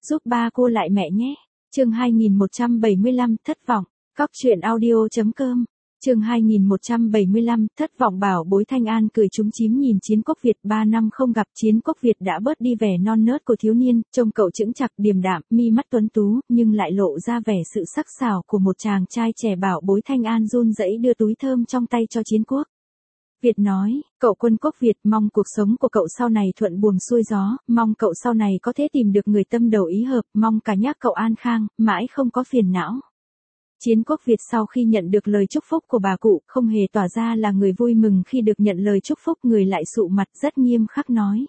giúp ba cô lại mẹ nhé. Chương 2175 thất vọng. Cóc truyện audio.com. Chương 2175 thất vọng. Bảo bối Thanh An cười trúng chím nhìn Chiến Quốc Việt. 3 năm không gặp, Chiến Quốc Việt đã bớt đi vẻ non nớt của thiếu niên, trông cậu chững chạc điềm đạm, mi mắt tuấn tú, nhưng lại lộ ra vẻ sự sắc sảo của một chàng trai trẻ. Bảo bối Thanh An run rẩy đưa túi thơm trong tay cho Chiến Quốc Việt nói, cậu Quân Quốc Việt, mong cuộc sống của cậu sau này thuận buồm xuôi gió, mong cậu sau này có thể tìm được người tâm đầu ý hợp, mong cả nhắc cậu an khang, mãi không có phiền não. Chiến Quốc Việt sau khi nhận được lời chúc phúc của bà cụ, không hề tỏ ra là người vui mừng khi được nhận lời chúc phúc, người lại sụ mặt rất nghiêm khắc nói.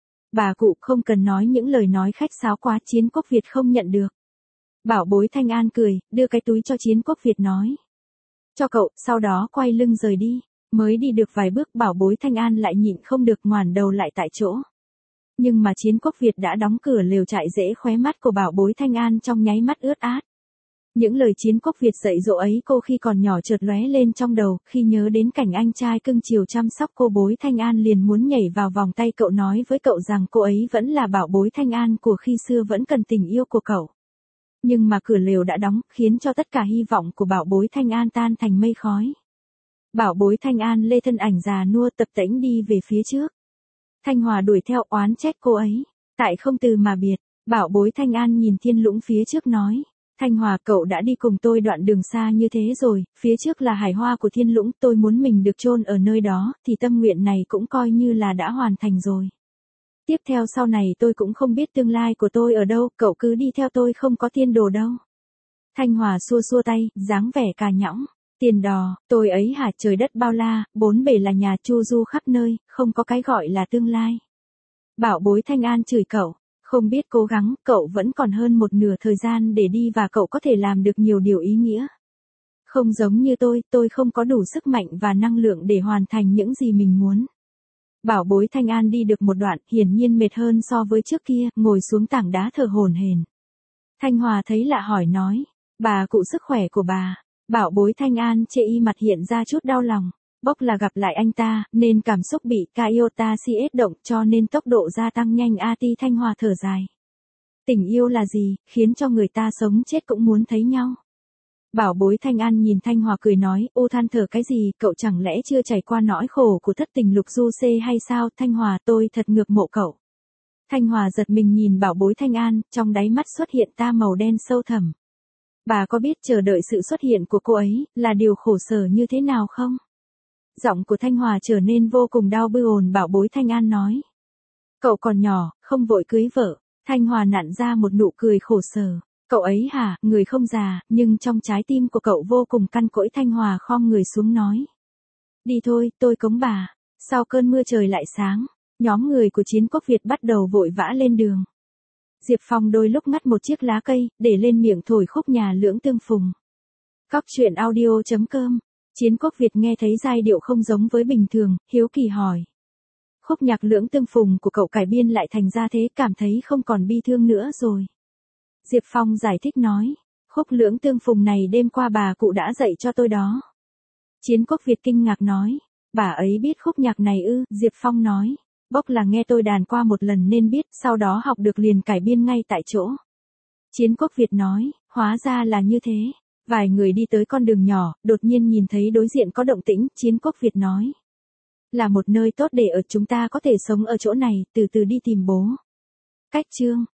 Bà cụ không cần nói những lời nói khách sáo quá, Chiến Quốc Việt không nhận được. Bảo bối Thanh An cười, đưa cái túi cho Chiến Quốc Việt nói. Cho cậu, sau đó quay lưng rời đi. Mới đi được vài bước, bảo bối Thanh An lại nhịn không được ngoản đầu lại tại chỗ. Nhưng mà Chiến Quốc Việt đã đóng cửa lều trại dễ, khóe mắt của bảo bối Thanh An trong nháy mắt ướt át. Những lời Chiến Quốc Việt dạy dỗ ấy cô khi còn nhỏ chợt lóe lên trong đầu, khi nhớ đến cảnh anh trai cưng chiều chăm sóc cô, bối Thanh An liền muốn nhảy vào vòng tay cậu, nói với cậu rằng cô ấy vẫn là bảo bối Thanh An của khi xưa, vẫn cần tình yêu của cậu. Nhưng mà cửa lều đã đóng, khiến cho tất cả hy vọng của bảo bối Thanh An tan thành mây khói. Bảo bối Thanh An lê thân ảnh già nua tập tễnh đi về phía trước. Thanh Hòa đuổi theo oán trách cô ấy, tại không từ mà biệt. Bảo bối Thanh An nhìn thiên lũng phía trước nói, Thanh Hòa, cậu đã đi cùng tôi đoạn đường xa như thế rồi, phía trước là hải hoa của thiên lũng, tôi muốn mình được chôn ở nơi đó, thì tâm nguyện này cũng coi như là đã hoàn thành rồi. Tiếp theo sau này tôi cũng không biết tương lai của tôi ở đâu, cậu cứ đi theo tôi, không có tiên đồ đâu. Thanh Hòa xua xua tay, dáng vẻ cà nhõng. Tiền đò, tôi ấy hả, trời đất bao la, bốn bề là nhà, chu du khắp nơi, không có cái gọi là tương lai. Bảo bối Thanh An chửi cậu, không biết cố gắng, cậu vẫn còn hơn một nửa thời gian để đi và cậu có thể làm được nhiều điều ý nghĩa. Không giống như tôi không có đủ sức mạnh và năng lượng để hoàn thành những gì mình muốn. Bảo bối Thanh An đi được một đoạn, hiển nhiên mệt hơn so với trước kia, ngồi xuống tảng đá thở hổn hển. Thanh Hòa thấy lạ hỏi nói, bà cụ sức khỏe của bà. Bảo bối Thanh An chê y mặt hiện ra chút đau lòng, bốc là gặp lại anh ta, nên cảm xúc bị iota cs động, cho nên tốc độ gia tăng nhanh. Thanh Hòa thở dài. Tình yêu là gì, khiến cho người ta sống chết cũng muốn thấy nhau. Bảo bối Thanh An nhìn Thanh Hòa cười nói, ô than thở cái gì, cậu chẳng lẽ chưa trải qua nỗi khổ của thất tình lục du c hay sao? Thanh Hòa, tôi thật ngược mộ cậu. Thanh Hòa giật mình nhìn bảo bối Thanh An, trong đáy mắt xuất hiện ta màu đen sâu thẳm. Bà có biết chờ đợi sự xuất hiện của cô ấy là điều khổ sở như thế nào không? Giọng của Thanh Hòa trở nên vô cùng đau buồn. Bảo bối Thanh An nói, cậu còn nhỏ, không vội cưới vợ. Thanh Hòa nặn ra một nụ cười khổ sở. Cậu ấy hả, người không già, nhưng trong trái tim của cậu vô cùng căn cỗi. Thanh Hòa khom người xuống nói, đi thôi, tôi cống bà. Sau cơn mưa trời lại sáng, nhóm người của Chiến Quốc Việt bắt đầu vội vã lên đường. Diệp Phong đôi lúc ngắt một chiếc lá cây, để lên miệng thổi khúc Nhà Lưỡng Tương Phùng. Cóc truyện audio.com. Chiến Quốc Việt nghe thấy giai điệu không giống với bình thường, hiếu kỳ hỏi. Khúc nhạc Lưỡng Tương Phùng của cậu cải biên lại thành ra thế, cảm thấy không còn bi thương nữa rồi. Diệp Phong giải thích nói, khúc Lưỡng Tương Phùng này đêm qua bà cụ đã dạy cho tôi đó. Chiến Quốc Việt kinh ngạc nói, bà ấy biết khúc nhạc này ư? Diệp Phong nói, bốc là nghe tôi đàn qua một lần nên biết, sau đó học được liền cải biên ngay tại chỗ. Chiến Quốc Việt nói, hóa ra là như thế. Vài người đi tới con đường nhỏ, đột nhiên nhìn thấy đối diện có động tĩnh. Chiến Quốc Việt nói, là một nơi tốt để ở, chúng ta có thể sống ở chỗ này, từ từ đi tìm bố. Cách chương